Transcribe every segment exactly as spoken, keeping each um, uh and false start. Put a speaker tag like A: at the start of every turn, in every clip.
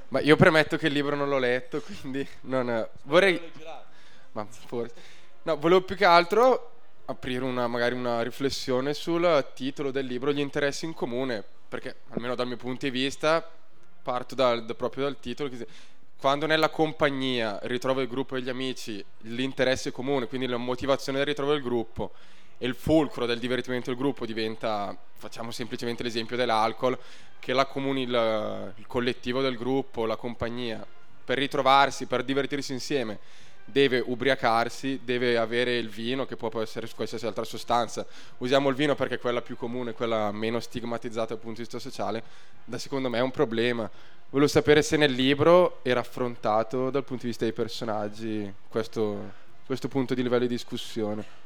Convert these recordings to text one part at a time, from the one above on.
A: Ma io premetto che il libro non l'ho letto, quindi non vorrei. Ma forse. No, volevo più che altro aprire una, magari una riflessione sul titolo del libro, Gli interessi in comune, perché almeno dal mio punto di vista parto dal- da- proprio dal titolo. Che quando nella compagnia ritrovo il gruppo degli amici, l'interesse comune, quindi la motivazione del ritrovo del gruppo e il fulcro del divertimento del gruppo diventa, facciamo semplicemente l'esempio dell'alcol, che la comuni, il, il collettivo del gruppo, la compagnia, per ritrovarsi, per divertirsi insieme, deve ubriacarsi, deve avere il vino, che può essere qualsiasi altra sostanza. Usiamo il vino perché è quella più comune, quella meno stigmatizzata dal punto di vista sociale. Da secondo me è un problema. Volevo sapere se nel libro era affrontato dal punto di vista dei personaggi questo, questo punto di livello di discussione.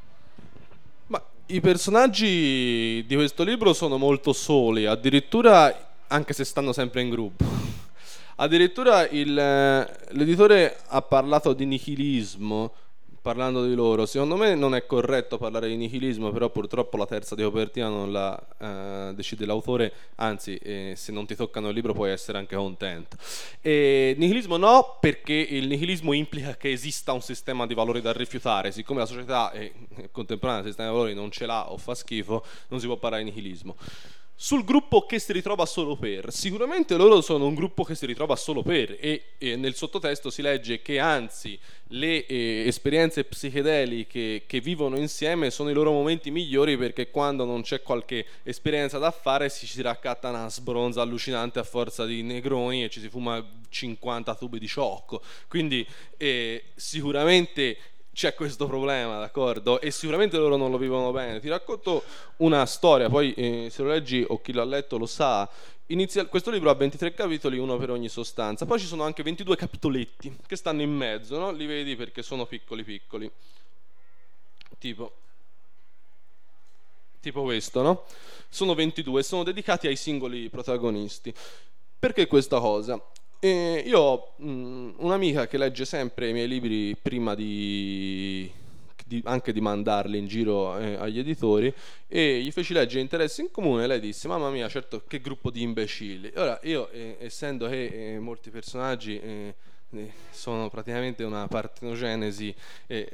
B: Ma i personaggi di questo libro sono molto soli, addirittura anche se stanno sempre in gruppo. Addirittura il, eh, l'editore ha parlato di nichilismo parlando di loro. Secondo me non è corretto parlare di nichilismo, però purtroppo la terza di copertina non la eh, decide l'autore, anzi eh, se non ti toccano il libro puoi essere anche contento. E nichilismo no, perché il nichilismo implica che esista un sistema di valori da rifiutare. Siccome la società è contemporanea, il sistema di valori non ce l'ha o fa schifo, non si può parlare di nichilismo. Sul gruppo che si ritrova solo per, sicuramente loro sono un gruppo che si ritrova solo per, e, e nel sottotesto si legge che anzi le eh, esperienze psichedeliche che vivono insieme sono i loro momenti migliori, perché quando non c'è qualche esperienza da fare si ci raccatta una sbronza allucinante a forza di negroni e ci si fuma cinquanta tubi di sciocco. Quindi eh, sicuramente c'è questo problema, d'accordo? E sicuramente loro non lo vivono bene. Ti racconto una storia, poi eh, se lo leggi o chi l'ha letto lo sa. Inizia, questo libro ha ventitré capitoli, uno per ogni sostanza. Poi ci sono anche ventidue capitoletti che stanno in mezzo, no? Li vedi perché sono piccoli piccoli. Tipo tipo questo, no? Sono ventidue, sono dedicati ai singoli protagonisti. Perché questa cosa? Eh, io ho mh, un'amica che legge sempre i miei libri prima di, di- anche di mandarli in giro eh, agli editori, e gli feci leggere Interessi in comune e lei disse: mamma mia, certo, che gruppo di imbecilli. Ora io, eh, essendo che eh, molti personaggi eh, eh, sono praticamente una partenogenesi eh,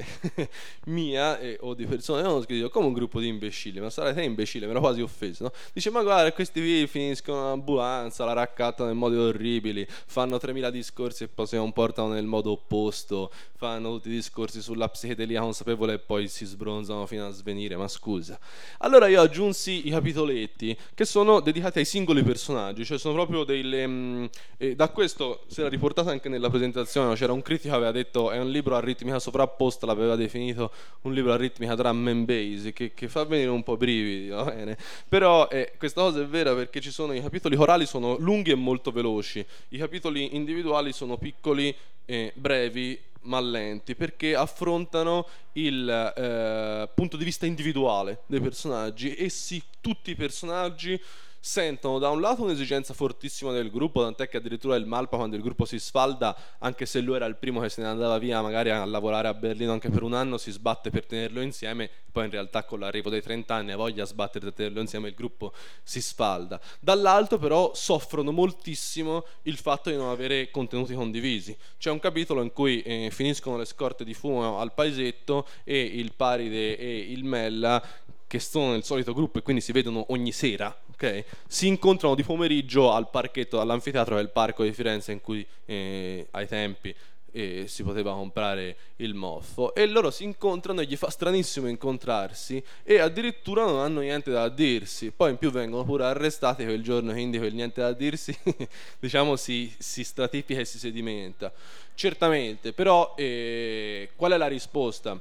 B: mia eh, o di persone, non ho scritto come un gruppo di imbecilli, ma sarai te imbecille, mi ero quasi offeso, no? Dice: ma guarda, questi qui finiscono in ambulanza, la raccattano in modi orribili, fanno tremila discorsi e poi si comportano nel modo opposto, fanno tutti i discorsi sulla psichedelia consapevole e poi si sbronzano fino a svenire. Ma scusa. Allora io aggiunsi i capitoletti che sono dedicati ai singoli personaggi, cioè sono proprio delle mh, e da questo si era riportato anche nella presentazione, no? C'era un critico che aveva detto è un libro a ritmica sovrapposta, l'aveva definito un libro a ritmica drum and bass, che, che fa venire un po' brividi, va bene? Però eh, questa cosa è vera, perché ci sono i capitoli corali, sono lunghi e molto veloci, i capitoli individuali sono piccoli e brevi ma lenti, perché affrontano il eh, punto di vista individuale dei personaggi, e sì, tutti i personaggi sentono da un lato un'esigenza fortissima del gruppo, tant'è che addirittura il Malpa, quando il gruppo si sfalda, anche se lui era il primo che se ne andava via magari a lavorare a Berlino anche per un anno, si sbatte per tenerlo insieme. Poi in realtà con l'arrivo dei trenta anni ha voglia sbattere per tenerlo insieme, il gruppo si sfalda. Dall'altro però soffrono moltissimo il fatto di non avere contenuti condivisi. C'è un capitolo in cui eh, finiscono le scorte di fumo al paesetto e il Paride e il Mella, che sono nel solito gruppo e quindi si vedono ogni sera, ok? Si incontrano di pomeriggio al parchetto, all'anfiteatro, che è il parco di Firenze in cui eh, ai tempi eh, si poteva comprare il moffo, e loro si incontrano e gli fa stranissimo incontrarsi e addirittura non hanno niente da dirsi. Poi in più vengono pure arrestati quel giorno, quindi quel niente da dirsi diciamo si, si stratifica e si sedimenta. Certamente, però eh, qual è la risposta?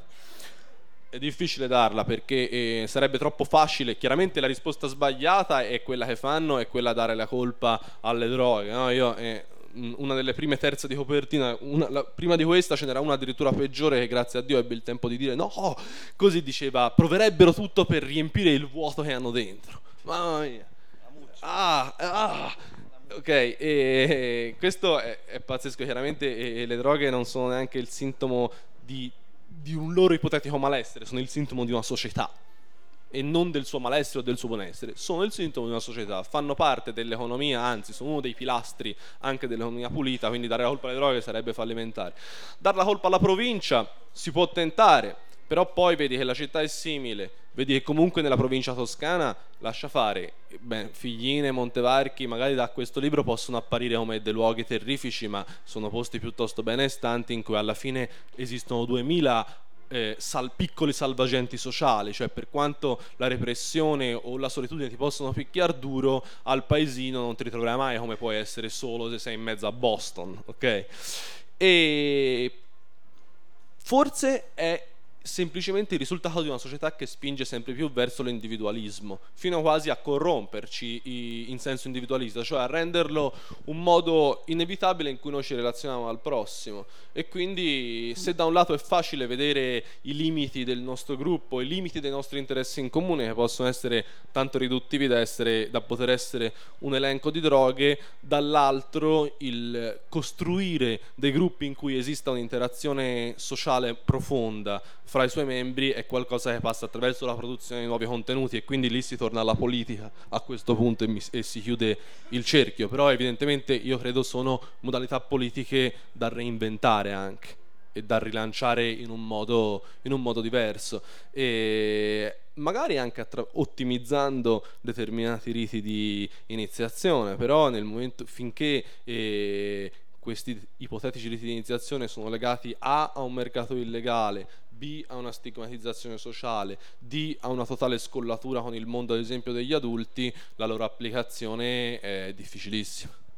B: È difficile darla, perché eh, sarebbe troppo facile. Chiaramente la risposta sbagliata è quella che fanno, è quella dare la colpa alle droghe, no? Io eh, una delle prime terze di copertina, una, la, prima di questa ce n'era una addirittura peggiore, che grazie a Dio ebbe il tempo di dire no, così diceva: proverebbero tutto per riempire il vuoto che hanno dentro. Mamma mia. Ah, ah. Ok, e questo è, è pazzesco. Chiaramente e, e le droghe non sono neanche il sintomo di di un loro ipotetico malessere, sono il sintomo di una società. e non del suo malessere o del suo benessere, sono il sintomo di una società, fanno parte dell'economia, anzi sono uno dei pilastri anche dell'economia pulita, quindi dare la colpa alle droghe sarebbe fallimentare. Dar la colpa alla provincia si può tentare, però poi vedi che la città è simile, vedi che comunque nella provincia toscana lascia fare. Beh, Figline, Montevarchi magari da questo libro possono apparire come dei luoghi terrifici, ma sono posti piuttosto benestanti in cui alla fine esistono duemila eh, sal- piccoli salvagenti sociali, cioè per quanto la repressione o la solitudine ti possono picchiar duro, al paesino non ti ritroverai mai come puoi essere solo se sei in mezzo a Boston, ok? E forse è semplicemente il risultato di una società che spinge sempre più verso l'individualismo, fino quasi a corromperci in senso individualista, cioè a renderlo un modo inevitabile in cui noi ci relazioniamo al prossimo. E quindi se da un lato è facile vedere i limiti del nostro gruppo, i limiti dei nostri interessi in comune, che possono essere tanto riduttivi da, essere, da poter essere un elenco di droghe, dall'altro il costruire dei gruppi in cui esista un'interazione sociale profonda fra i suoi membri è qualcosa che passa attraverso la produzione di nuovi contenuti, e quindi lì si torna alla politica a questo punto e, mi, e si chiude il cerchio. Però evidentemente io credo sono modalità politiche da reinventare anche e da rilanciare in un modo, in un modo diverso, e magari anche attra- ottimizzando determinati riti di iniziazione, però nel momento finché eh, questi ipotetici riti di iniziazione sono legati A a un mercato illegale, B a una stigmatizzazione sociale, D a una totale scollatura con il mondo ad esempio degli adulti, la loro applicazione è difficilissima.